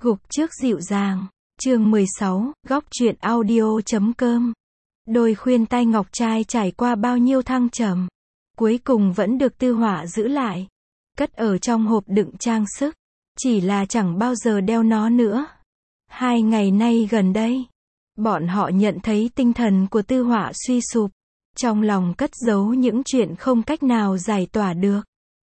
Gục trước dịu dàng. Chương 16, góc truyện audio.com. Đôi khuyên tai ngọc trai trải qua bao nhiêu thăng trầm, cuối cùng vẫn được Tư Họa giữ lại, cất ở trong hộp đựng trang sức, chỉ là chẳng bao giờ đeo nó nữa. 2 ngày nay gần đây, bọn họ nhận thấy tinh thần của Tư Họa suy sụp, trong lòng cất giấu những chuyện không cách nào giải tỏa được,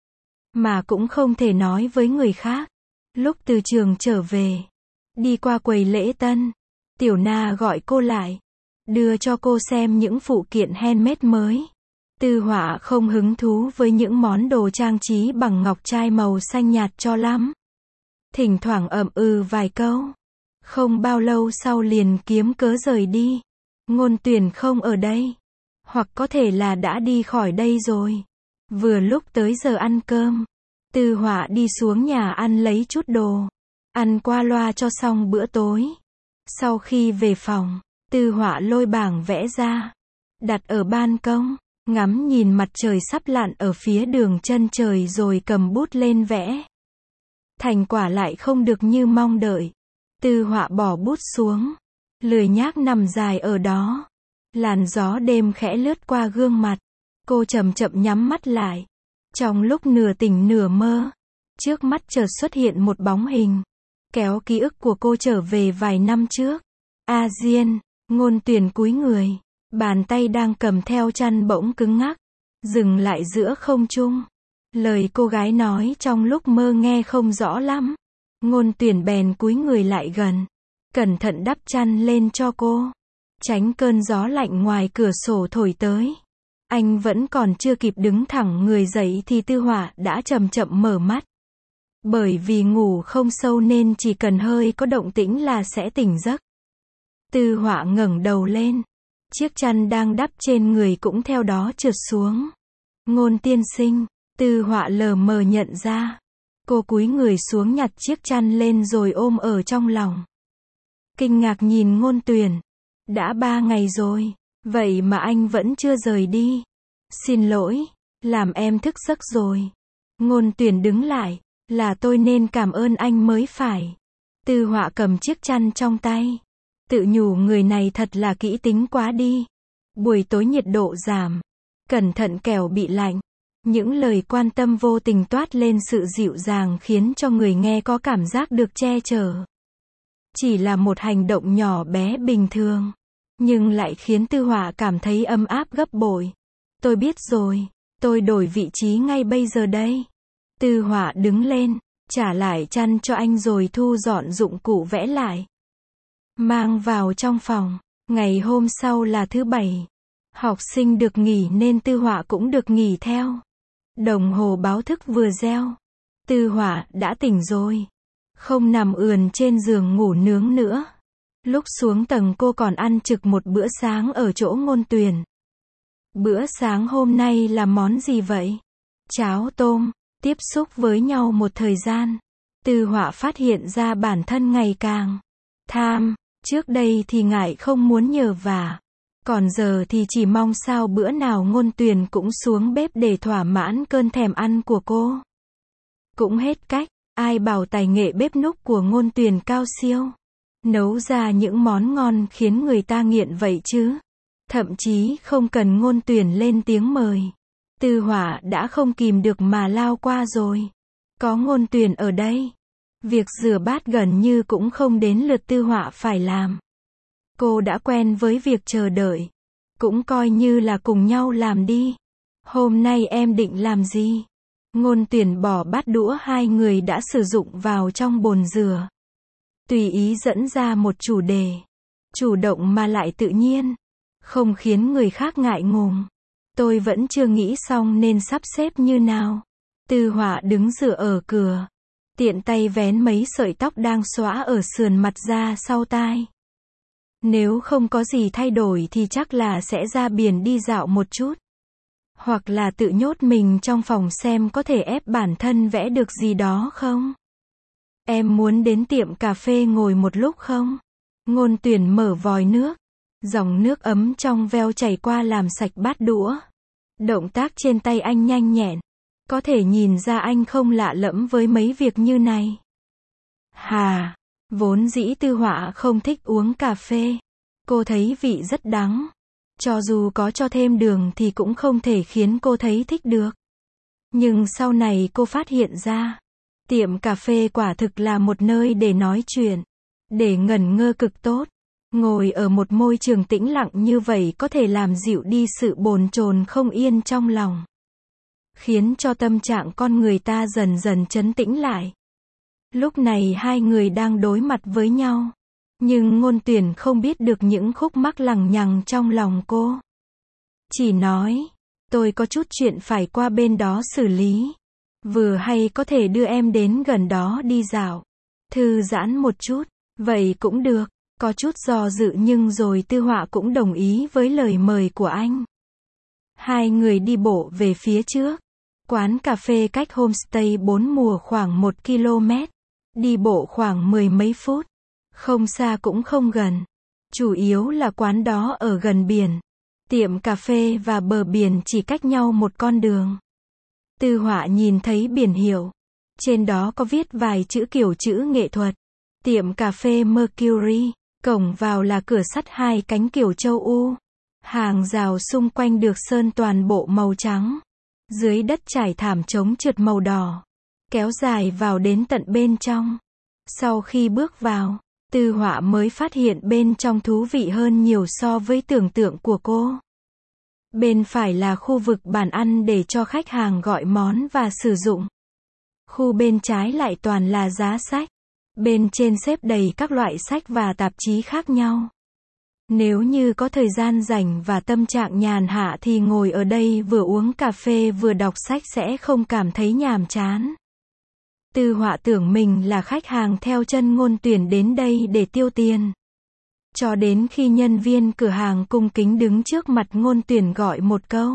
mà cũng không thể nói với người khác. Lúc từ trường trở về, đi qua quầy lễ tân, Tiểu Na gọi cô lại, đưa cho cô xem những phụ kiện handmade mới. Tư Họa không hứng thú với những món đồ trang trí bằng ngọc trai màu xanh nhạt cho lắm. Thỉnh thoảng ậm ừ vài câu. Không bao lâu sau liền kiếm cớ rời đi. Ngôn Tuyển không ở đây. Hoặc có thể là đã đi khỏi đây rồi. Vừa lúc tới giờ ăn cơm, Tư Họa đi xuống nhà ăn lấy chút đồ, ăn qua loa cho xong bữa tối. Sau khi về phòng, Tư Họa lôi bảng vẽ ra, đặt ở ban công, ngắm nhìn mặt trời sắp lặn ở phía đường chân trời rồi cầm bút lên vẽ. Thành quả lại không được như mong đợi. Tư Họa bỏ bút xuống, lười nhác nằm dài ở đó. Làn gió đêm khẽ lướt qua gương mặt, cô chậm chậm nhắm mắt lại. Trong lúc nửa tỉnh nửa mơ, trước mắt chợt xuất hiện một bóng hình, kéo ký ức của cô trở về vài năm trước. A Diên. Ngôn Tuyển cúi người, bàn tay đang cầm theo chăn bỗng cứng ngắc, dừng lại giữa không trung. Lời cô gái nói trong lúc mơ nghe không rõ lắm. Ngôn Tuyển bèn cúi người lại gần, cẩn thận đắp chăn lên cho cô, tránh cơn gió lạnh ngoài cửa sổ thổi tới. Anh vẫn còn chưa kịp đứng thẳng người dậy thì Tư Họa đã chậm chậm mở mắt. Bởi vì ngủ không sâu nên chỉ cần hơi có động tĩnh là sẽ tỉnh giấc. Tư Họa ngẩng đầu lên, chiếc chăn đang đắp trên người cũng theo đó trượt xuống. Ngôn tiên sinh, Tư Họa lờ mờ nhận ra. Cô cúi người xuống nhặt chiếc chăn lên rồi ôm ở trong lòng. Kinh ngạc nhìn Ngôn Tuyển. Đã 3 ngày rồi, vậy mà anh vẫn chưa rời đi. Xin lỗi, làm em thức giấc rồi. Ngôn Tuyển đứng lại, là tôi nên cảm ơn anh mới phải. Tư Họa cầm chiếc chăn trong tay, tự nhủ người này thật là kỹ tính quá đi. Buổi tối nhiệt độ giảm, cẩn thận kẻo bị lạnh. Những lời quan tâm vô tình toát lên sự dịu dàng khiến cho người nghe có cảm giác được che chở. Chỉ là một hành động nhỏ bé bình thường, nhưng lại khiến Tư Họa cảm thấy ấm áp gấp bội. Tôi biết rồi, tôi đổi vị trí ngay bây giờ đây. Tư Họa đứng lên, trả lại chăn cho anh rồi thu dọn dụng cụ vẽ lại, mang vào trong phòng. Ngày hôm sau là thứ Bảy. Học sinh được nghỉ nên Tư Họa cũng được nghỉ theo. Đồng hồ báo thức vừa reo. Tư Họa đã tỉnh rồi. Không nằm ườn trên giường ngủ nướng nữa. Lúc xuống tầng cô còn ăn trực một bữa sáng ở chỗ Ngôn Tuyển. Bữa sáng hôm nay là món gì vậy? Cháo tôm. Tiếp xúc với nhau một thời gian, Tư Họa phát hiện ra bản thân ngày càng tham. Trước đây thì ngại không muốn nhờ vả, còn giờ thì chỉ mong sao bữa nào Ngôn Tuyển cũng xuống bếp để thỏa mãn cơn thèm ăn của cô. Cũng hết cách, ai bảo tài nghệ bếp núc của Ngôn Tuyển cao siêu, nấu ra những món ngon khiến người ta nghiện vậy chứ. Thậm chí không cần Ngôn Tuyển lên tiếng mời, Tư Họa đã không kìm được mà lao qua rồi. Có Ngôn Tuyển ở đây, việc rửa bát gần như cũng không đến lượt Tư Họa phải làm. Cô đã quen với việc chờ đợi, cũng coi như là cùng nhau làm đi. Hôm nay em định làm gì? Ngôn Tuyển bỏ bát đũa hai người đã sử dụng vào trong bồn rửa, tùy ý dẫn ra một chủ đề, chủ động mà lại tự nhiên, không khiến người khác ngại ngùng. Tôi vẫn chưa nghĩ xong nên sắp xếp như nào. Tư Họa đứng dựa ở cửa, tiện tay vén mấy sợi tóc đang xõa ở sườn mặt ra sau tai. Nếu không có gì thay đổi thì chắc là sẽ ra biển đi dạo một chút. Hoặc là tự nhốt mình trong phòng xem có thể ép bản thân vẽ được gì đó không. Em muốn đến tiệm cà phê ngồi một lúc không? Ngôn Tuyển mở vòi nước. Dòng nước ấm trong veo chảy qua làm sạch bát đũa. Động tác trên tay anh nhanh nhẹn. Có thể nhìn ra anh không lạ lẫm với mấy việc như này. Hà, Vốn dĩ Tư Họa không thích uống cà phê. Cô thấy vị rất đắng. Cho dù có cho thêm đường thì cũng không thể khiến cô thấy thích được. Nhưng sau này cô phát hiện ra, tiệm cà phê quả thực là một nơi để nói chuyện, để ngẩn ngơ cực tốt. Ngồi ở một môi trường tĩnh lặng như vậy có thể làm dịu đi sự bồn chồn không yên trong lòng, khiến cho tâm trạng con người ta dần dần trấn tĩnh lại. Lúc này hai người đang đối mặt với nhau, nhưng Ngôn Tuyển không biết được những khúc mắc lằng nhằng trong lòng cô. Chỉ nói, tôi có chút chuyện phải qua bên đó xử lý. Vừa hay có thể đưa em đến gần đó đi dạo, thư giãn một chút. Vậy cũng được. Có chút do dự nhưng rồi Tư Họa cũng đồng ý với lời mời của anh. Hai người đi bộ về phía trước. Quán cà phê cách homestay 4 mùa khoảng 1 km. Đi bộ khoảng 10 mấy phút. Không xa cũng không gần. Chủ yếu là quán đó ở gần biển. Tiệm cà phê và bờ biển chỉ cách nhau một con đường. Tư Họa nhìn thấy biển hiệu. Trên đó có viết vài chữ kiểu chữ nghệ thuật. Tiệm cà phê Mercury. Cổng vào là cửa sắt hai cánh kiểu châu U. Hàng rào xung quanh được sơn toàn bộ màu trắng. Dưới đất trải thảm trống trượt màu đỏ. Kéo dài vào đến tận bên trong. Sau khi bước vào, Tư Họa mới phát hiện bên trong thú vị hơn nhiều so với tưởng tượng của cô. Bên phải là khu vực bàn ăn để cho khách hàng gọi món và sử dụng. Khu bên trái lại toàn là giá sách. Bên trên xếp đầy các loại sách và tạp chí khác nhau. Nếu như có thời gian rảnh và tâm trạng nhàn hạ thì ngồi ở đây vừa uống cà phê vừa đọc sách sẽ không cảm thấy nhàm chán. Tư Họa tưởng mình là khách hàng theo chân Ngôn Tuyển đến đây để tiêu tiền. Cho đến khi nhân viên cửa hàng cung kính đứng trước mặt Ngôn Tuyển gọi một câu.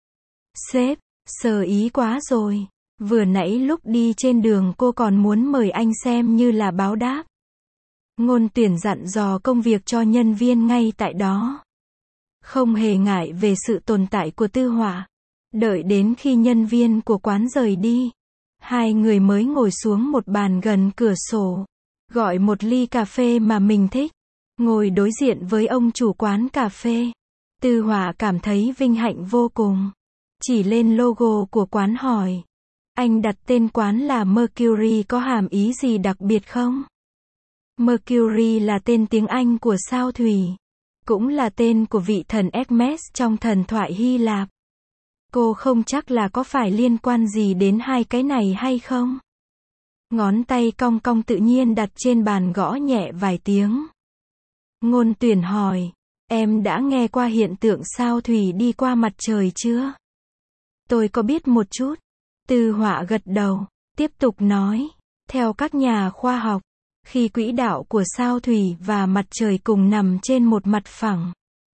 Sếp, sờ ý quá rồi. Vừa nãy lúc đi trên đường cô còn muốn mời anh xem như là báo đáp. Ngôn Tuyển dặn dò công việc cho nhân viên ngay tại đó. Không hề ngại về sự tồn tại của Tư Họa. Đợi đến khi nhân viên của quán rời đi, hai người mới ngồi xuống một bàn gần cửa sổ. Gọi một ly cà phê mà mình thích. Ngồi đối diện với ông chủ quán cà phê. Tư Họa cảm thấy vinh hạnh vô cùng. Chỉ lên logo của quán hỏi. Anh đặt tên quán là Mercury có hàm ý gì đặc biệt không? Mercury là tên tiếng Anh của sao thủy. Cũng là tên của vị thần Hermes trong thần thoại Hy Lạp. Cô không chắc là có phải liên quan gì đến hai cái này hay không? Ngón tay cong cong tự nhiên đặt trên bàn gõ nhẹ vài tiếng. Ngôn Tuyển hỏi, em đã nghe qua hiện tượng sao thủy đi qua mặt trời chưa? Tôi có biết một chút. Tư Họa gật đầu, tiếp tục nói, theo các nhà khoa học, khi quỹ đạo của sao thủy và mặt trời cùng nằm trên một mặt phẳng,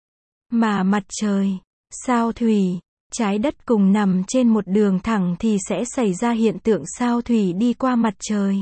mà mặt trời, sao thủy, trái đất cùng nằm trên một đường thẳng thì sẽ xảy ra hiện tượng sao thủy đi qua mặt trời.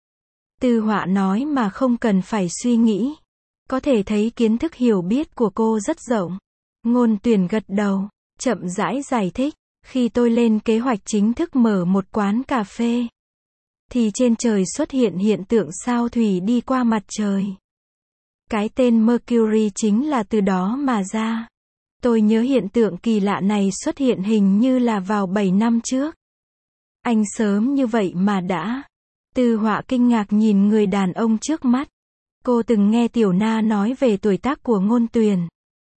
Tư Họa nói mà không cần phải suy nghĩ. Có thể thấy kiến thức hiểu biết của cô rất rộng. Ngôn Tuyển gật đầu, chậm rãi giải thích. Khi tôi lên kế hoạch chính thức mở một quán cà phê, thì trên trời xuất hiện hiện tượng sao thủy đi qua mặt trời. Cái tên Mercury chính là từ đó mà ra. Tôi nhớ hiện tượng kỳ lạ này xuất hiện hình như là vào 7 năm trước. Anh sớm như vậy mà đã. Tư Họa kinh ngạc nhìn người đàn ông trước mắt. Cô từng nghe Tiểu Na nói về tuổi tác của Ngôn Tuyển.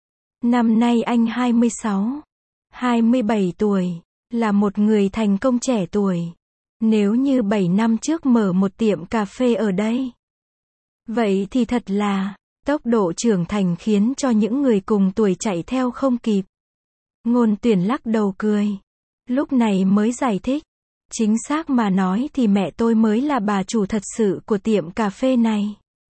Năm nay anh 26, 27 tuổi, là một người thành công trẻ tuổi. Nếu như 7 năm trước mở một tiệm cà phê ở đây, vậy thì thật là, tốc độ trưởng thành khiến cho những người cùng tuổi chạy theo không kịp. Ngôn Tuyển lắc đầu cười. Lúc này mới giải thích. Chính xác mà nói thì mẹ tôi mới là bà chủ thật sự của tiệm cà phê này.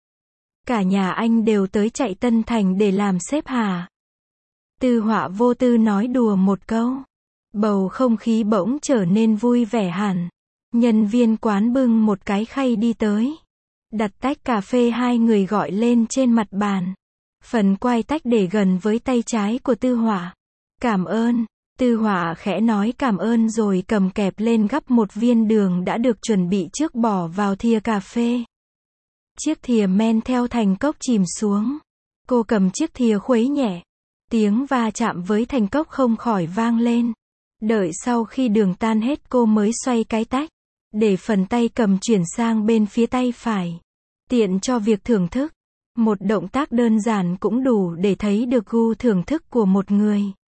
Cả nhà anh đều tới chạy Tân Thành để làm sếp hả? Tư Họa vô tư nói đùa một câu. Bầu không khí bỗng trở nên vui vẻ hẳn. Nhân viên quán bưng một cái khay đi tới. Đặt tách cà phê hai người gọi lên trên mặt bàn. Phần quai tách để gần với tay trái của Tư Họa. Cảm ơn. Tư Họa khẽ nói cảm ơn rồi cầm kẹp lên gắp một viên đường đã được chuẩn bị trước bỏ vào thìa cà phê. Chiếc thìa men theo thành cốc chìm xuống. Cô cầm chiếc thìa khuấy nhẹ. Tiếng va chạm với thành cốc không khỏi vang lên. Đợi sau khi đường tan hết cô mới xoay cái tách, để phần tay cầm chuyển sang bên phía tay phải. Tiện cho việc thưởng thức. Một động tác đơn giản cũng đủ để thấy được gu thưởng thức của một người.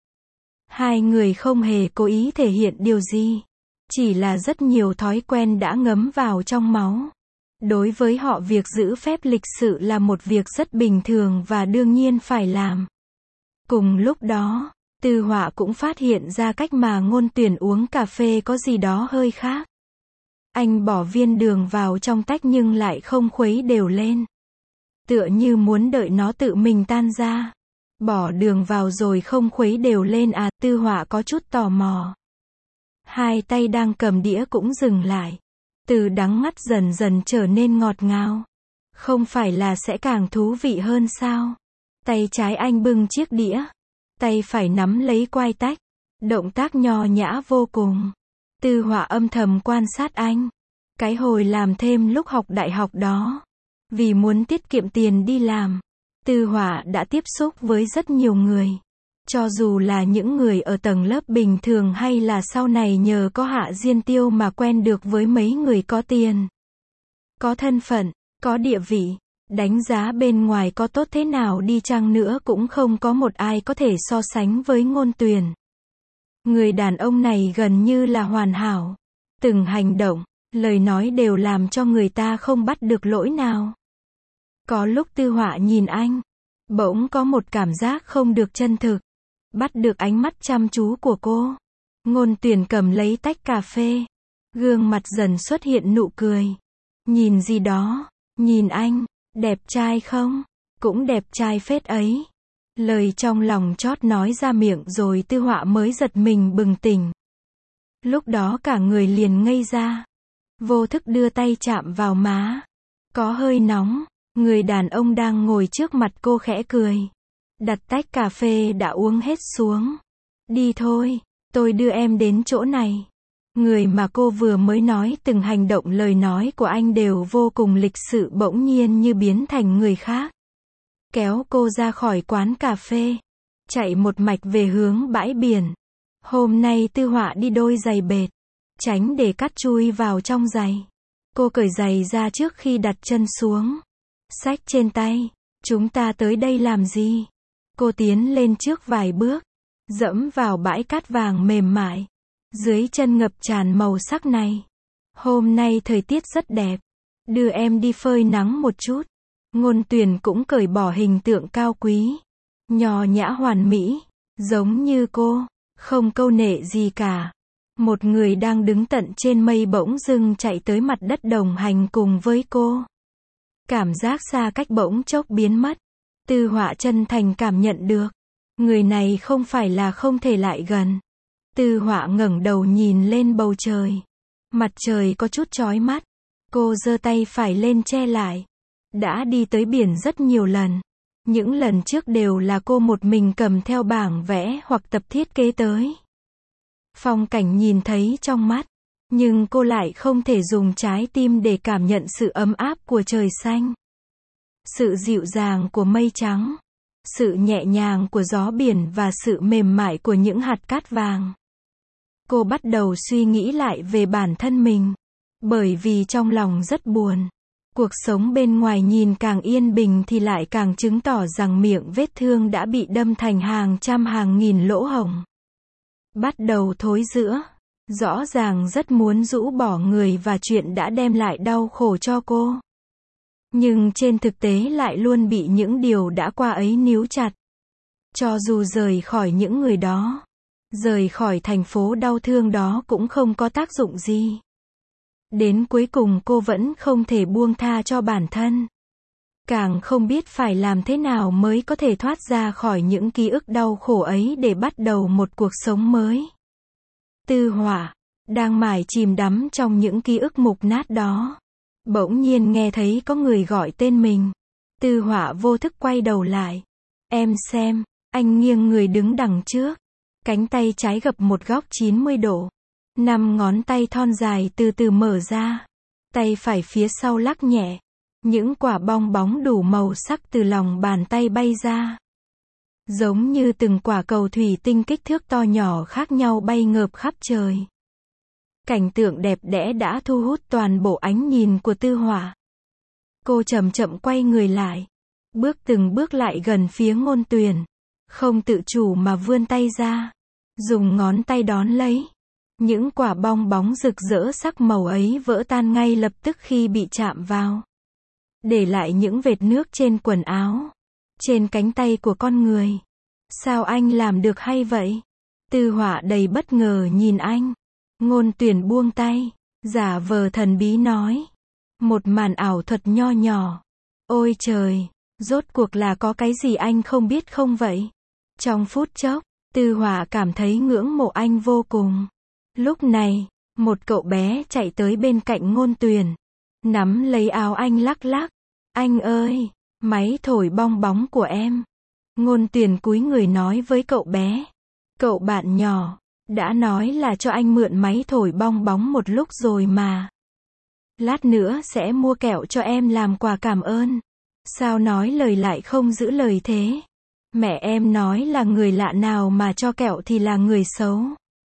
Hai người không hề cố ý thể hiện điều gì. Chỉ là rất nhiều thói quen đã ngấm vào trong máu. Đối với họ việc giữ phép lịch sự là một việc rất bình thường và đương nhiên phải làm. Cùng lúc đó, Tư Họa cũng phát hiện ra cách mà Ngôn Tuyển uống cà phê có gì đó hơi khác. Anh bỏ viên đường vào trong tách nhưng lại không khuấy đều lên. Tựa như muốn đợi nó tự mình tan ra. Bỏ đường vào rồi không khuấy đều lên à, Tư Họa có chút tò mò. Hai tay đang cầm đĩa cũng dừng lại. Từ đắng ngắt dần dần trở nên ngọt ngào. Không phải là sẽ càng thú vị hơn sao? Tay trái anh bưng chiếc đĩa. Tay phải nắm lấy quai tách. Động tác nho nhã vô cùng. Tư Họa âm thầm quan sát anh. Cái hồi làm thêm lúc học đại học đó. Vì muốn tiết kiệm tiền đi làm, Tư Họa đã tiếp xúc với rất nhiều người. Cho dù là những người ở tầng lớp bình thường hay là sau này nhờ có Hạ Diên Tiêu mà quen được với mấy người có tiền, có thân phận, có địa vị. Đánh giá bên ngoài có tốt thế nào đi chăng nữa cũng không có một ai có thể so sánh với Ngôn Tuyển. Người đàn ông này gần như là hoàn hảo. Từng hành động, lời nói đều làm cho người ta không bắt được lỗi nào. Có lúc Tư Họa nhìn anh, bỗng có một cảm giác không được chân thực. Bắt được ánh mắt chăm chú của cô. Ngôn Tuyển cầm lấy tách cà phê. Gương mặt dần xuất hiện nụ cười. Nhìn gì đó, nhìn anh, đẹp trai không? Cũng đẹp trai phết ấy. Lời trong lòng chót nói ra miệng rồi Tư Họa mới giật mình bừng tỉnh. Lúc đó cả người liền ngây ra. Vô thức đưa tay chạm vào má. Có hơi nóng. Người đàn ông đang ngồi trước mặt cô khẽ cười. Đặt tách cà phê đã uống hết xuống. Đi thôi, tôi đưa em đến chỗ này. Người mà cô vừa mới nói từng hành động lời nói của anh đều vô cùng lịch sự bỗng nhiên như biến thành người khác. Kéo cô ra khỏi quán cà phê. Chạy một mạch về hướng bãi biển. Hôm nay Tư Họa đi đôi giày bệt. Tránh để cát chui vào trong giày. Cô cởi giày ra trước khi đặt chân xuống. Xách trên tay. Chúng ta tới đây làm gì? Cô tiến lên trước vài bước. Dẫm vào bãi cát vàng mềm mại. Dưới chân ngập tràn màu sắc này. Hôm nay thời tiết rất đẹp. Đưa em đi phơi nắng một chút. Ngôn Tuyển cũng cởi bỏ hình tượng cao quý. Nho nhã hoàn mỹ. Giống như cô. Không câu nệ gì cả. Một người đang đứng tận trên mây bỗng dưng chạy tới mặt đất đồng hành cùng với cô. Cảm giác xa cách bỗng chốc biến mất. Tư Họa chân thành cảm nhận được. Người này không phải là không thể lại gần. Tư Họa ngẩng đầu nhìn lên bầu trời. Mặt trời có chút chói mắt. Cô giơ tay phải lên che lại. Đã đi tới biển rất nhiều lần. Những lần trước đều là cô một mình cầm theo bảng vẽ hoặc tập thiết kế tới. Phong cảnh nhìn thấy trong mắt. Nhưng cô lại không thể dùng trái tim để cảm nhận sự ấm áp của trời xanh. Sự dịu dàng của mây trắng. Sự nhẹ nhàng của gió biển và sự mềm mại của những hạt cát vàng. Cô bắt đầu suy nghĩ lại về bản thân mình. Bởi vì trong lòng rất buồn. Cuộc sống bên ngoài nhìn càng yên bình thì lại càng chứng tỏ rằng miệng vết thương đã bị đâm thành hàng trăm hàng nghìn lỗ hổng. Bắt đầu thối rữa. Rõ ràng rất muốn rũ bỏ người và chuyện đã đem lại đau khổ cho cô. Nhưng trên thực tế lại luôn bị những điều đã qua ấy níu chặt. Cho dù rời khỏi những người đó, rời khỏi thành phố đau thương đó cũng không có tác dụng gì. Đến cuối cùng cô vẫn không thể buông tha cho bản thân. Càng không biết phải làm thế nào mới có thể thoát ra khỏi những ký ức đau khổ ấy để bắt đầu một cuộc sống mới. Tư Họa đang mải chìm đắm trong những ký ức mục nát đó. Bỗng nhiên nghe thấy có người gọi tên mình. Tư Họa vô thức quay đầu lại. Em xem, anh nghiêng người đứng đằng trước. Cánh tay trái gập một góc 90 độ. 5 ngón tay thon dài từ từ mở ra. Tay phải phía sau lắc nhẹ. Những quả bong bóng đủ màu sắc từ lòng bàn tay bay ra. Giống như từng quả cầu thủy tinh kích thước to nhỏ khác nhau bay ngợp khắp trời. Cảnh tượng đẹp đẽ đã thu hút toàn bộ ánh nhìn của Tư Họa. Cô chậm chậm quay người lại. Bước từng bước lại gần phía Ngôn Tuyền. Không tự chủ mà vươn tay ra. Dùng ngón tay đón lấy. Những quả bong bóng rực rỡ sắc màu ấy vỡ tan ngay lập tức khi bị chạm vào. Để lại những vệt nước trên quần áo. Trên cánh tay của con người. Sao anh làm được hay vậy? Tư Họa đầy bất ngờ nhìn anh. Ngôn Tuyền buông tay. Giả vờ thần bí nói. Một màn ảo thuật nho nhỏ. Ôi trời, rốt cuộc là có cái gì anh không biết không vậy? Trong phút chốc, Tư Họa cảm thấy ngưỡng mộ anh vô cùng. Lúc này, một cậu bé chạy tới bên cạnh Ngôn Tuyền. Nắm lấy áo anh lắc lắc. Anh ơi, máy thổi bong bóng của em. Ngôn Tuyền cúi người nói với cậu bé. Cậu bạn nhỏ, đã nói là cho anh mượn máy thổi bong bóng một lúc rồi mà. Lát nữa sẽ mua kẹo cho em làm quà cảm ơn. Sao nói lời lại không giữ lời thế? Mẹ em nói là người lạ nào mà cho kẹo thì là người xấu.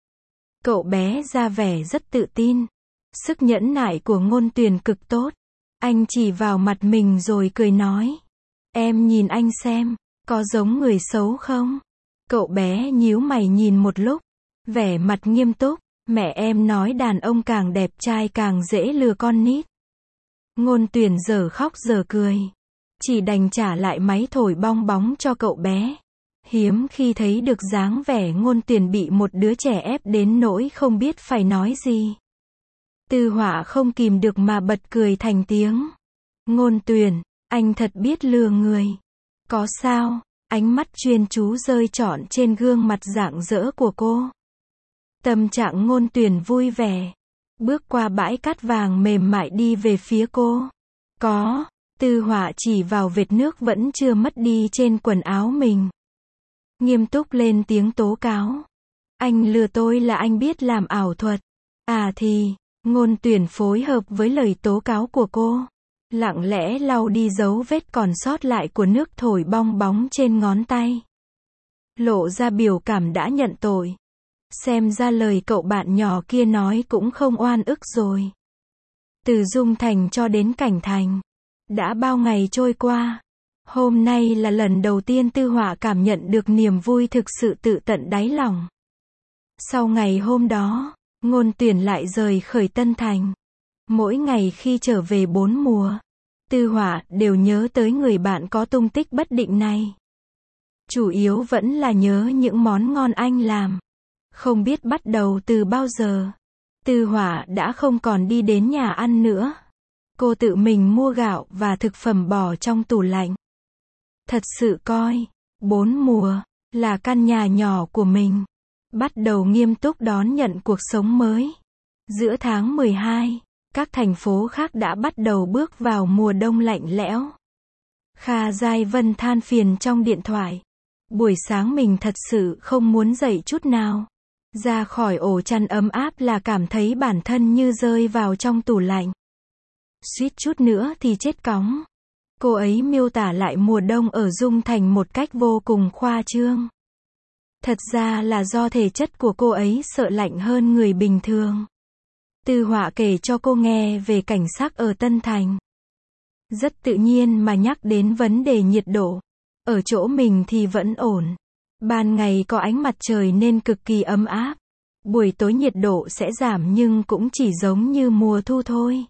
Cậu bé ra vẻ rất tự tin. Sức nhẫn nại của Ngôn Tuyền cực tốt. Anh chỉ vào mặt mình rồi cười nói. Em nhìn anh xem, có giống người xấu không? Cậu bé nhíu mày nhìn một lúc. Vẻ mặt nghiêm túc. Mẹ em nói đàn ông càng đẹp trai càng dễ lừa con nít. Ngôn Tuyền giờ khóc giờ cười. Chỉ đành trả lại máy thổi bong bóng cho cậu bé. Hiếm khi thấy được dáng vẻ Ngôn Tuyền bị một đứa trẻ ép đến nỗi không biết phải nói gì. Tư Họa không kìm được mà bật cười thành tiếng. Ngôn Tuyền, anh thật biết lừa người. Có sao? Ánh mắt chuyên chú rơi trọn trên gương mặt rạng rỡ của cô. Tâm trạng Ngôn Tuyền vui vẻ. Bước qua bãi cát vàng mềm mại đi về phía cô. Có. Tư Họa chỉ vào vệt nước vẫn chưa mất đi trên quần áo mình. Nghiêm túc lên tiếng tố cáo. Anh lừa tôi là anh biết làm ảo thuật. À thì, Ngôn Tuyền phối hợp với lời tố cáo của cô. Lặng lẽ lau đi dấu vết còn sót lại của nước thổi bong bóng trên ngón tay. Lộ ra biểu cảm đã nhận tội. Xem ra lời cậu bạn nhỏ kia nói cũng không oan ức rồi. Từ Dung Thành cho đến Cảnh Thành. Đã bao ngày trôi qua. Hôm nay là lần đầu tiên Tư Họa cảm nhận được niềm vui thực sự tự tận đáy lòng. Sau ngày hôm đó, Ngôn Tuyền lại rời khỏi Tân Thành. Mỗi ngày khi trở về 4 mùa, Tư Họa đều nhớ tới người bạn có tung tích bất định này. Chủ yếu vẫn là nhớ những món ngon anh làm. Không biết bắt đầu từ bao giờ, Tư Họa đã không còn đi đến nhà ăn nữa. Cô tự mình mua gạo và thực phẩm bỏ trong tủ lạnh. Thật sự coi 4 mùa là căn nhà nhỏ của mình. Bắt đầu nghiêm túc đón nhận cuộc sống mới. Giữa tháng 12, các thành phố khác đã bắt đầu bước vào mùa đông lạnh lẽo. Kha Giai Vân than phiền trong điện thoại. Buổi sáng mình thật sự không muốn dậy chút nào. Ra khỏi ổ chăn ấm áp là cảm thấy bản thân như rơi vào trong tủ lạnh. Suýt chút nữa thì chết cóng. Cô ấy miêu tả lại mùa đông ở Dung Thành một cách vô cùng khoa trương. Thật ra là do thể chất của cô ấy sợ lạnh hơn người bình thường. Tư Họa kể cho cô nghe về cảnh sắc ở Tân Thành. Rất tự nhiên mà nhắc đến vấn đề nhiệt độ. Ở chỗ mình thì vẫn ổn. Ban ngày có ánh mặt trời nên cực kỳ ấm áp. Buổi tối nhiệt độ sẽ giảm nhưng cũng chỉ giống như mùa thu thôi.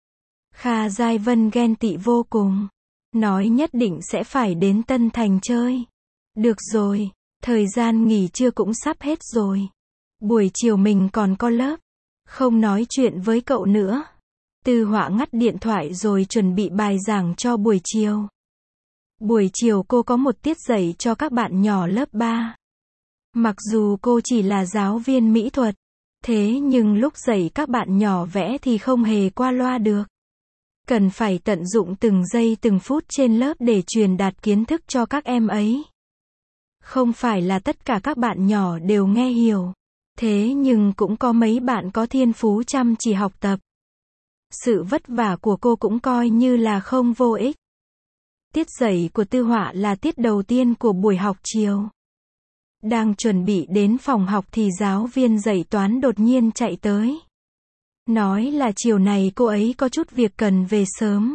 Kha Giai Vân ghen tị vô cùng. Nói nhất định sẽ phải đến Tân Thành chơi. Được rồi, thời gian nghỉ trưa cũng sắp hết rồi. Buổi chiều mình còn có lớp. Không nói chuyện với cậu nữa. Tư Họa ngắt điện thoại rồi chuẩn bị bài giảng cho buổi chiều. Buổi chiều cô có một tiết dạy cho các bạn nhỏ lớp 3. Mặc dù cô chỉ là giáo viên mỹ thuật, thế nhưng lúc dạy các bạn nhỏ vẽ thì không hề qua loa được. Cần phải tận dụng từng giây từng phút trên lớp để truyền đạt kiến thức cho các em ấy. Không phải là tất cả các bạn nhỏ đều nghe hiểu. Thế nhưng cũng có mấy bạn có thiên phú chăm chỉ học tập. Sự vất vả của cô cũng coi như là không vô ích. Tiết dạy của Tư Họa là tiết đầu tiên của buổi học chiều. Đang chuẩn bị đến phòng học thì giáo viên dạy toán đột nhiên chạy tới. Nói là chiều này cô ấy có chút việc cần về sớm.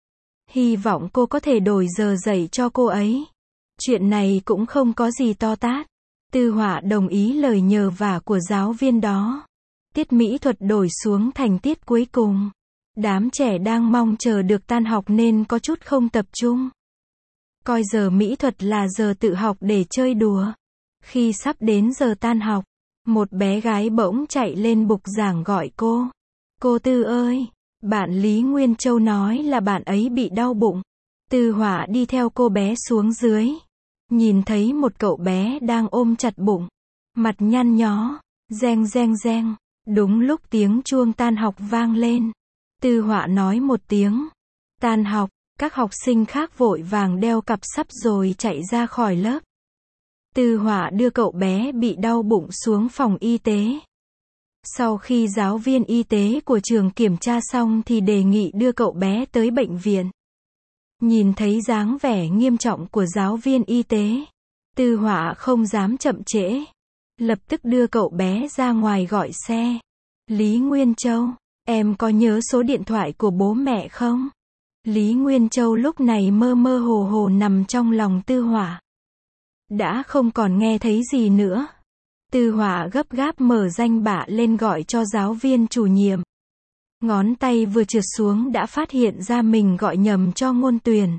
Hy vọng cô có thể đổi giờ dạy cho cô ấy. Chuyện này cũng không có gì to tát. Tư Họa đồng ý lời nhờ vả của giáo viên đó. Tiết mỹ thuật đổi xuống thành tiết cuối cùng. Đám trẻ đang mong chờ được tan học nên có chút không tập trung. Coi giờ mỹ thuật là giờ tự học để chơi đùa. Khi sắp đến giờ tan học, một bé gái bỗng chạy lên bục giảng gọi cô. Cô Tư ơi, bạn Lý Nguyên Châu nói là bạn ấy bị đau bụng. Tư Họa đi theo cô bé xuống dưới. Nhìn thấy một cậu bé đang ôm chặt bụng. Mặt nhăn nhó, reng reng reng. Đúng lúc tiếng chuông tan học vang lên. Tư Họa nói một tiếng. Tan học, các học sinh khác vội vàng đeo cặp sắp rồi chạy ra khỏi lớp. Tư Họa đưa cậu bé bị đau bụng xuống phòng y tế. Sau khi giáo viên y tế của trường kiểm tra xong thì đề nghị đưa cậu bé tới bệnh viện. Nhìn thấy dáng vẻ nghiêm trọng của giáo viên y tế, Tư Họa không dám chậm trễ. Lập tức đưa cậu bé ra ngoài gọi xe. Lý Nguyên Châu, em có nhớ số điện thoại của bố mẹ không? Lý Nguyên Châu lúc này mơ mơ hồ hồ nằm trong lòng Tư Họa. Đã không còn nghe thấy gì nữa. Tư Họa gấp gáp mở danh bạ lên gọi cho giáo viên chủ nhiệm. Ngón tay vừa trượt xuống đã phát hiện ra mình gọi nhầm cho Ngôn Tuyền.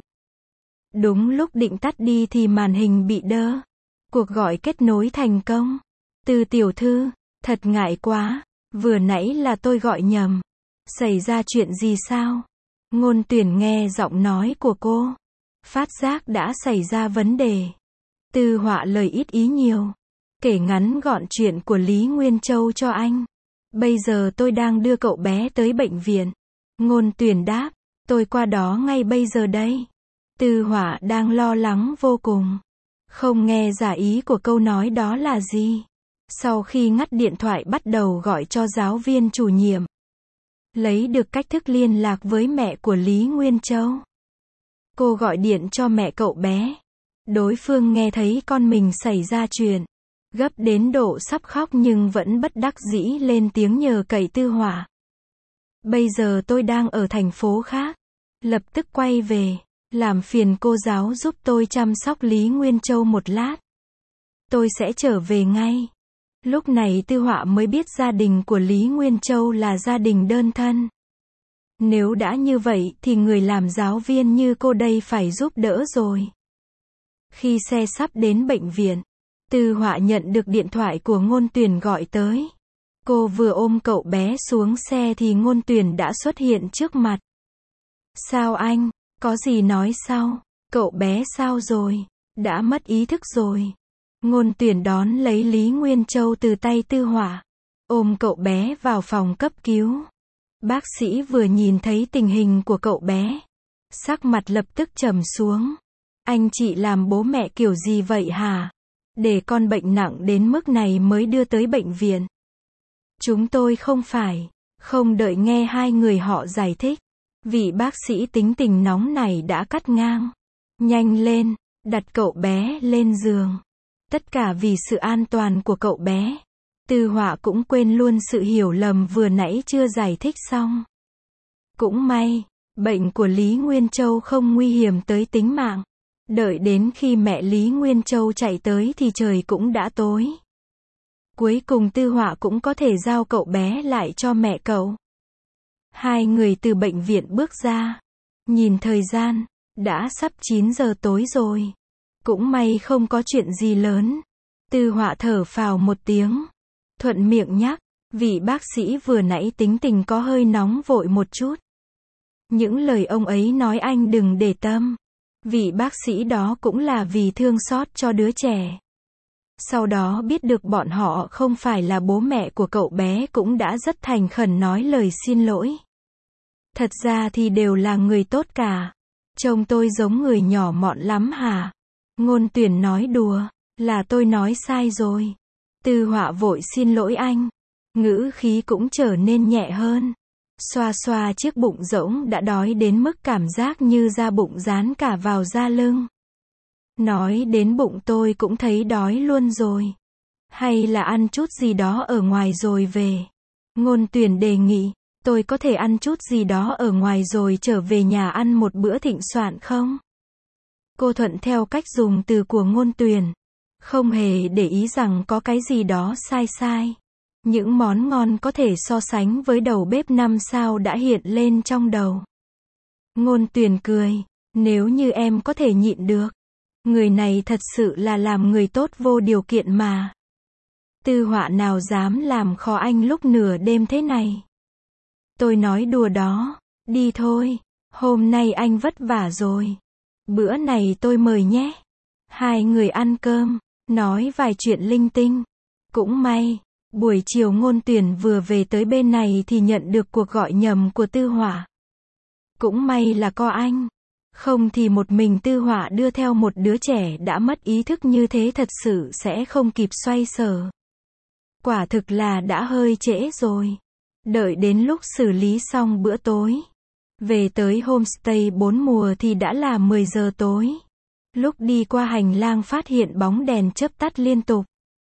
Đúng lúc định tắt đi thì màn hình bị đơ. Cuộc gọi kết nối thành công. Tư tiểu thư, thật ngại quá, vừa nãy là tôi gọi nhầm. Xảy ra chuyện gì sao? Ngôn Tuyền nghe giọng nói của cô. Phát giác đã xảy ra vấn đề. Tư Họa lời ít ý nhiều. Kể ngắn gọn chuyện của Lý Nguyên Châu cho anh. Bây giờ tôi đang đưa cậu bé tới bệnh viện. Ngôn Tuyền đáp, tôi qua đó ngay bây giờ đây. Tư Họa đang lo lắng vô cùng. Không nghe ra ý của câu nói đó là gì. Sau khi ngắt điện thoại bắt đầu gọi cho giáo viên chủ nhiệm. Lấy được cách thức liên lạc với mẹ của Lý Nguyên Châu. Cô gọi điện cho mẹ cậu bé. Đối phương nghe thấy con mình xảy ra chuyện. Gấp đến độ sắp khóc nhưng vẫn bất đắc dĩ lên tiếng nhờ cậy Tư Họa. Bây giờ tôi đang ở thành phố khác. Lập tức quay về. Làm phiền cô giáo giúp tôi chăm sóc Lý Nguyên Châu một lát. Tôi sẽ trở về ngay. Lúc này Tư Họa mới biết gia đình của Lý Nguyên Châu là gia đình đơn thân. Nếu đã như vậy thì người làm giáo viên như cô đây phải giúp đỡ rồi. Khi xe sắp đến bệnh viện, Tư Họa nhận được điện thoại của Ngôn Tuyền gọi tới. Cô vừa ôm cậu bé xuống xe thì Ngôn Tuyền đã xuất hiện trước mặt. Sao anh? Có gì nói sau? Cậu bé sao rồi? Đã mất ý thức rồi. Ngôn Tuyền đón lấy Lý Nguyên Châu từ tay Tư Họa. Ôm cậu bé vào phòng cấp cứu. Bác sĩ vừa nhìn thấy tình hình của cậu bé. Sắc mặt lập tức trầm xuống. Anh chị làm bố mẹ kiểu gì vậy hả? Để con bệnh nặng đến mức này mới đưa tới bệnh viện. Chúng tôi không phải. Không đợi nghe hai người họ giải thích. Vị bác sĩ tính tình nóng này đã cắt ngang. Nhanh lên, đặt cậu bé lên giường. Tất cả vì sự an toàn của cậu bé. Tư Họa cũng quên luôn sự hiểu lầm vừa nãy chưa giải thích xong. Cũng may, bệnh của Lý Nguyên Châu không nguy hiểm tới tính mạng. Đợi đến khi mẹ Lý Nguyên Châu chạy tới thì trời cũng đã tối. Cuối cùng Tư Họa cũng có thể giao cậu bé lại cho mẹ cậu. Hai người từ bệnh viện bước ra. Nhìn thời gian, đã sắp 9 giờ tối rồi. Cũng may không có chuyện gì lớn. Tư Họa thở phào một tiếng. Thuận miệng nhắc, vị bác sĩ vừa nãy tính tình có hơi nóng vội một chút. Những lời ông ấy nói anh đừng để tâm. Vị bác sĩ đó cũng là vì thương xót cho đứa trẻ. Sau đó biết được bọn họ không phải là bố mẹ của cậu bé cũng đã rất thành khẩn nói lời xin lỗi. Thật ra thì đều là người tốt cả. Trông tôi giống người nhỏ mọn lắm hả? Ngôn Tuyền nói đùa, là tôi nói sai rồi. Tư Họa vội xin lỗi anh. Ngữ khí cũng trở nên nhẹ hơn. xoa xoa chiếc bụng rỗng đã đói đến mức cảm giác như da bụng dán cả vào da lưng. Nói đến bụng tôi cũng thấy đói luôn rồi. Hay là ăn chút gì đó ở ngoài rồi về. Ngôn Tuyển đề nghị, tôi có thể ăn chút gì đó ở ngoài rồi trở về nhà ăn một bữa thịnh soạn không? Cô thuận theo cách dùng từ của Ngôn Tuyển. Không hề để ý rằng có cái gì đó sai sai. Những món ngon có thể so sánh với đầu bếp 5 sao đã hiện lên trong đầu. Ngôn Tuyển cười, nếu như em có thể nhịn được. Người này thật sự là làm người tốt vô điều kiện mà. Tư Họa nào dám làm khó anh lúc nửa đêm thế này. Tôi nói đùa đó, đi thôi, hôm nay anh vất vả rồi. Bữa này tôi mời nhé. Hai người ăn cơm, nói vài chuyện linh tinh. Cũng may, buổi chiều Ngôn Tuyển vừa về tới bên này thì nhận được cuộc gọi nhầm của Tư Họa. Cũng may là có anh. Không thì một mình Tư Họa đưa theo một đứa trẻ đã mất ý thức như thế thật sự sẽ không kịp xoay sở. Quả thực là đã hơi trễ rồi. Đợi đến lúc xử lý xong bữa tối. Về tới homestay 4 mùa thì đã là 10 giờ tối. Lúc đi qua hành lang phát hiện bóng đèn chớp tắt liên tục.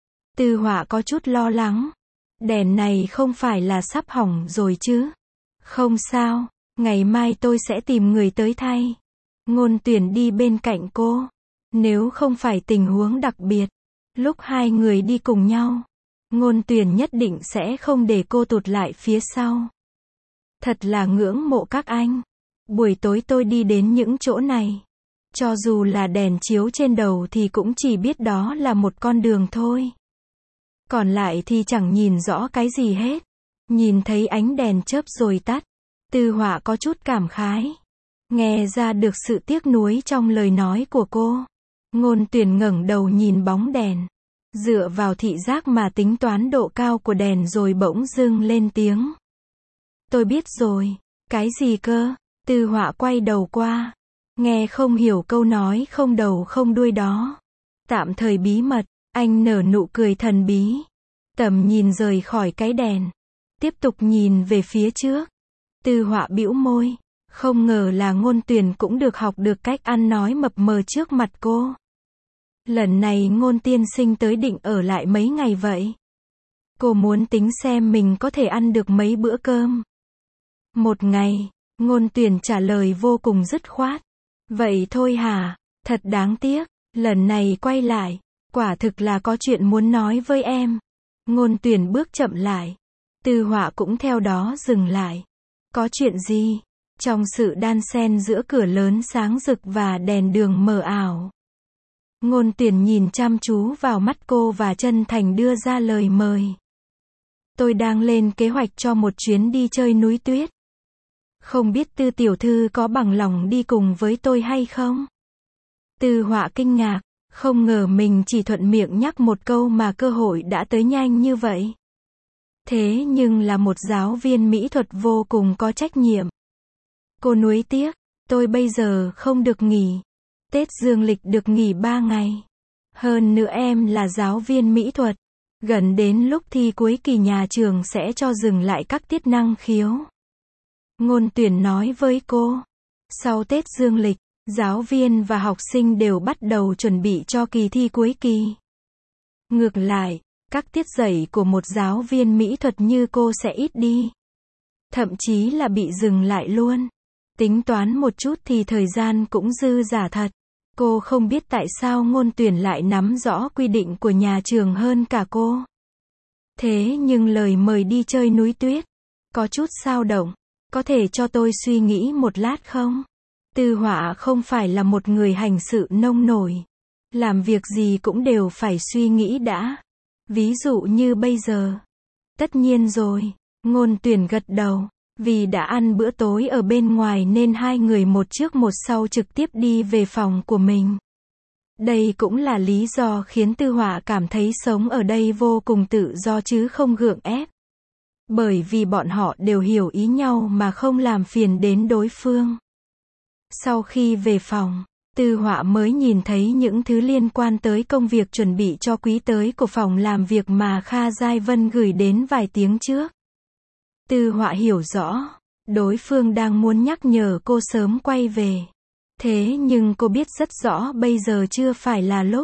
Tư Họa có chút lo lắng. Đèn này không phải là sắp hỏng rồi chứ? Không sao, ngày mai tôi sẽ tìm người tới thay. Ngôn Tuyển đi bên cạnh cô. Nếu không phải tình huống đặc biệt, lúc hai người đi cùng nhau, Ngôn Tuyển nhất định sẽ không để cô tụt lại phía sau. Thật là ngưỡng mộ các anh. Buổi tối tôi đi đến những chỗ này. Cho dù là đèn chiếu trên đầu thì cũng chỉ biết đó là một con đường thôi. Còn lại thì chẳng nhìn rõ cái gì hết. Nhìn thấy ánh đèn chớp rồi tắt. Tư Họa có chút cảm khái. Nghe ra được sự tiếc nuối trong lời nói của cô. Ngôn Tuyển ngẩng đầu nhìn bóng đèn. Dựa vào thị giác mà tính toán độ cao của đèn rồi bỗng dưng lên tiếng. Tôi biết rồi. Cái gì cơ? Tư Họa quay đầu qua. Nghe không hiểu câu nói không đầu không đuôi đó. Tạm thời bí mật. Anh nở nụ cười thần bí. Tầm nhìn rời khỏi cái đèn. Tiếp tục nhìn về phía trước. Tư Họa bĩu môi. Không ngờ là Ngôn Tuyển cũng được học được cách ăn nói mập mờ trước mặt cô. Lần này Ngôn tiên sinh tới định ở lại mấy ngày vậy? Cô muốn tính xem mình có thể ăn được mấy bữa cơm. Một ngày, Ngôn Tuyển trả lời vô cùng dứt khoát. Vậy thôi hả? Thật đáng tiếc, lần này quay lại, quả thực là có chuyện muốn nói với em. Ngôn Tuyển bước chậm lại. Tư Họa cũng theo đó dừng lại. Có chuyện gì? Trong sự đan xen giữa cửa lớn sáng rực và đèn đường mờ ảo. Ngôn Tuyển nhìn chăm chú vào mắt cô và chân thành đưa ra lời mời. Tôi đang lên kế hoạch cho một chuyến đi chơi núi tuyết. Không biết Tư tiểu thư có bằng lòng đi cùng với tôi hay không? Tư Họa kinh ngạc, không ngờ mình chỉ thuận miệng nhắc một câu mà cơ hội đã tới nhanh như vậy. Thế nhưng là một giáo viên mỹ thuật vô cùng có trách nhiệm. Cô nuối tiếc, tôi bây giờ không được nghỉ. Tết dương lịch được nghỉ 3 ngày. Hơn nữa em là giáo viên mỹ thuật. Gần đến lúc thi cuối kỳ nhà trường sẽ cho dừng lại các tiết năng khiếu. Ngôn Tuyển nói với cô. Sau Tết dương lịch, giáo viên và học sinh đều bắt đầu chuẩn bị cho kỳ thi cuối kỳ. Ngược lại, các tiết dạy của một giáo viên mỹ thuật như cô sẽ ít đi. Thậm chí là bị dừng lại luôn. Tính toán một chút thì thời gian cũng dư dả thật. Cô không biết tại sao Ngôn Tuyển lại nắm rõ quy định của nhà trường hơn cả cô. Thế nhưng lời mời đi chơi núi tuyết, có chút dao động. Có thể cho tôi suy nghĩ một lát không? Tư Họa không phải là một người hành sự nông nổi. Làm việc gì cũng đều phải suy nghĩ đã. Ví dụ như bây giờ. Tất nhiên rồi. Ngôn Tuyển gật đầu. Vì đã ăn bữa tối ở bên ngoài nên hai người một trước một sau trực tiếp đi về phòng của mình. Đây cũng là lý do khiến Tư Họa cảm thấy sống ở đây vô cùng tự do chứ không gượng ép. Bởi vì bọn họ đều hiểu ý nhau mà không làm phiền đến đối phương. Sau khi về phòng, Tư Họa mới nhìn thấy những thứ liên quan tới công việc chuẩn bị cho quý tới của phòng làm việc mà Kha Giai Vân gửi đến vài tiếng trước. Tư Họa hiểu rõ, Đối phương đang muốn nhắc nhở cô sớm quay về. Thế nhưng cô biết rất rõ bây giờ chưa phải là lúc.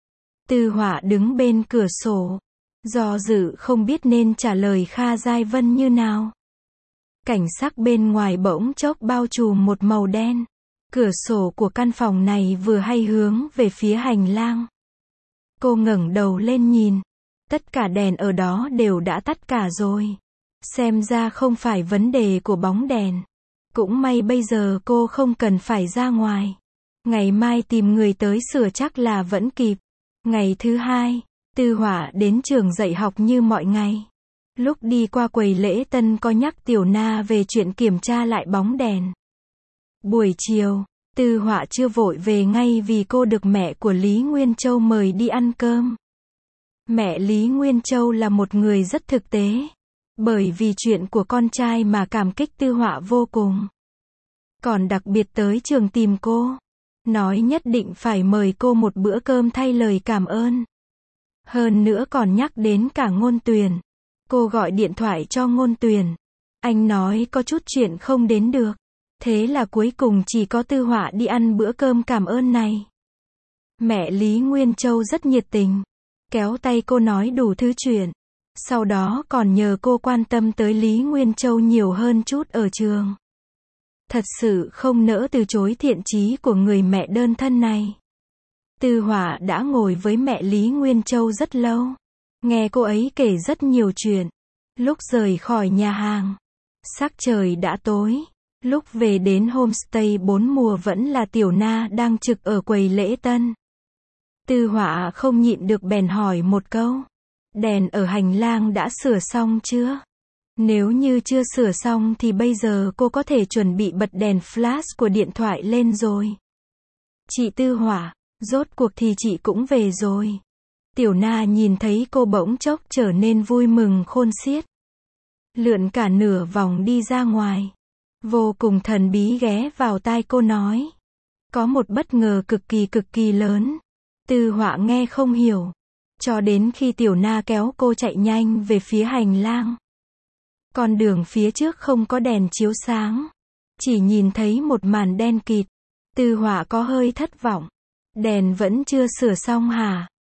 Tư Họa đứng bên cửa sổ, do dự không biết nên trả lời Kha Giai Vân như nào. Cảnh sắc bên ngoài bỗng chốc bao trùm một màu đen. Cửa sổ của căn phòng này vừa hay hướng về phía hành lang. Cô ngẩng đầu lên nhìn. Tất cả đèn ở đó đều đã tắt cả rồi. Xem ra không phải vấn đề của bóng đèn. Cũng may bây giờ cô không cần phải ra ngoài. Ngày mai tìm người tới sửa chắc là vẫn kịp. Ngày thứ hai, Tư Họa đến trường dạy học như mọi ngày. Lúc đi qua quầy lễ tân có nhắc Tiểu Na về chuyện kiểm tra lại bóng đèn. Buổi chiều, Tư Họa chưa vội về ngay vì cô được mẹ của Lý Nguyên Châu mời đi ăn cơm. Mẹ Lý Nguyên Châu là một người rất thực tế. Bởi vì chuyện của con trai mà cảm kích Tư Họa vô cùng. Còn đặc biệt tới trường tìm cô. Nói nhất định phải mời cô một bữa cơm thay lời cảm ơn. Hơn nữa còn nhắc đến cả Ngôn Tuyền. Cô gọi điện thoại cho Ngôn Tuyền. Anh nói có chút chuyện không đến được. Thế là cuối cùng chỉ có Tư Họa đi ăn bữa cơm cảm ơn này. Mẹ Lý Nguyên Châu rất nhiệt tình. Kéo tay cô nói đủ thứ chuyện. Sau đó còn nhờ cô quan tâm tới Lý Nguyên Châu nhiều hơn chút ở trường. Thật sự không nỡ từ chối thiện chí của người mẹ đơn thân này. Tư Họa đã ngồi với mẹ Lý Nguyên Châu rất lâu. Nghe cô ấy kể rất nhiều chuyện. Lúc rời khỏi nhà hàng, sắc trời đã tối. Lúc về đến homestay 4 mùa vẫn là Tiểu Na đang trực ở quầy lễ tân. Tư Họa không nhịn được bèn hỏi một câu. Đèn ở hành lang đã sửa xong chưa? Nếu như chưa sửa xong thì bây giờ cô có thể chuẩn bị bật đèn flash của điện thoại lên rồi. Chị Tư Họa, rốt cuộc thì chị cũng về rồi. Tiểu Na nhìn thấy cô bỗng chốc trở nên vui mừng khôn xiết. Lượn cả nửa vòng đi ra ngoài. Vô cùng thần bí ghé vào tai cô nói. Có một bất ngờ cực kỳ lớn. Tư Họa nghe không hiểu. Cho đến khi Tiểu Na kéo cô chạy nhanh về phía hành lang. Con đường phía trước không có đèn chiếu sáng. Chỉ nhìn thấy một màn đen kịt. Tư Họa có hơi thất vọng. Đèn vẫn chưa sửa xong hả?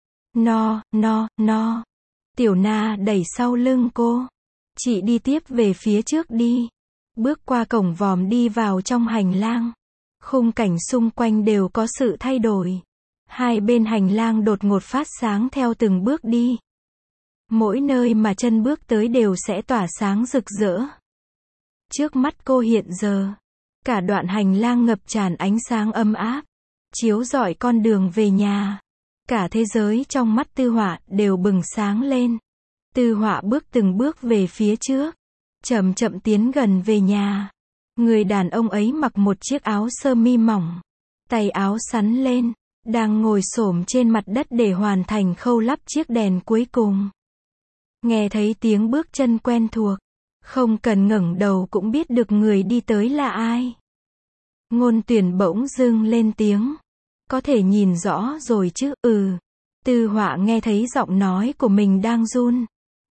No. Tiểu Na đẩy sau lưng cô. Chị đi tiếp về phía trước đi. Bước qua cổng vòm đi vào trong hành lang. Khung cảnh xung quanh đều có sự thay đổi. Hai bên hành lang đột ngột phát sáng theo từng bước đi. Mỗi nơi mà chân bước tới đều sẽ tỏa sáng rực rỡ. Trước mắt cô hiện giờ, cả đoạn hành lang ngập tràn ánh sáng ấm áp, chiếu rọi con đường về nhà. Cả thế giới trong mắt Tư Họa đều bừng sáng lên. Tư Họa bước từng bước về phía trước, chậm chậm tiến gần về nhà. Người đàn ông ấy mặc một chiếc áo sơ mi mỏng, tay áo xắn lên, đang ngồi xổm trên mặt đất để hoàn thành khâu lắp chiếc đèn cuối cùng. Nghe thấy tiếng bước chân quen thuộc, không cần ngẩng đầu cũng biết được người đi tới là ai. Ngôn Tuyền bỗng dưng lên tiếng. Có thể nhìn rõ rồi chứ? Tư Họa nghe thấy giọng nói của mình đang run.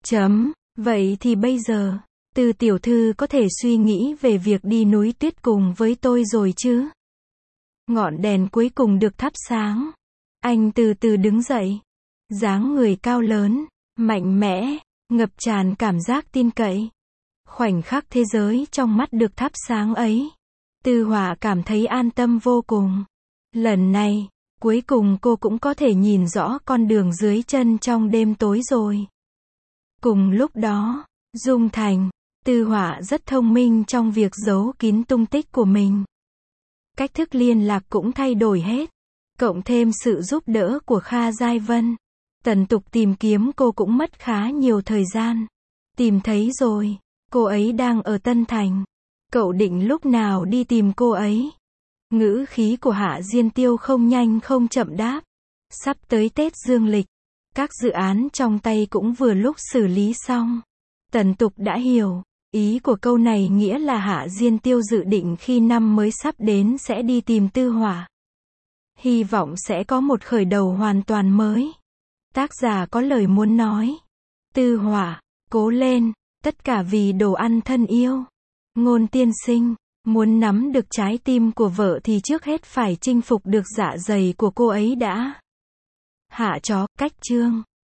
Vậy thì bây giờ, Tư tiểu thư có thể suy nghĩ về việc đi núi tuyết cùng với tôi rồi chứ? Ngọn đèn cuối cùng được thắp sáng. Anh từ từ đứng dậy. Dáng người cao lớn, mạnh mẽ, ngập tràn cảm giác tin cậy. Khoảnh khắc thế giới trong mắt được thắp sáng ấy. Tư Họa cảm thấy an tâm vô cùng. Lần này, cuối cùng cô cũng có thể nhìn rõ con đường dưới chân trong đêm tối rồi. Cùng lúc đó, Dung Thành, Tư Họa rất thông minh trong việc giấu kín tung tích của mình. Cách thức liên lạc cũng thay đổi hết. Cộng thêm sự giúp đỡ của Kha Giai Vân. Tần tục tìm kiếm cô cũng mất khá nhiều thời gian. Tìm thấy rồi. Cô ấy đang ở Tân Thành. Cậu định lúc nào đi tìm cô ấy? Ngữ khí của Hạ Diên Tiêu không nhanh không chậm đáp. Sắp tới Tết Dương lịch. Các dự án trong tay cũng vừa lúc xử lý xong. Tần tục đã hiểu. Ý của câu này nghĩa là Hạ Diên Tiêu dự định khi năm mới sắp đến sẽ đi tìm Tư Họa. Hy vọng sẽ có một khởi đầu hoàn toàn mới. Tác giả có lời muốn nói. Tư Họa, cố lên, tất cả vì đồ ăn thân yêu. Ngôn tiên sinh, muốn nắm được trái tim của vợ thì trước hết phải chinh phục được dạ dày của cô ấy đã. Hạ chó, cách chương.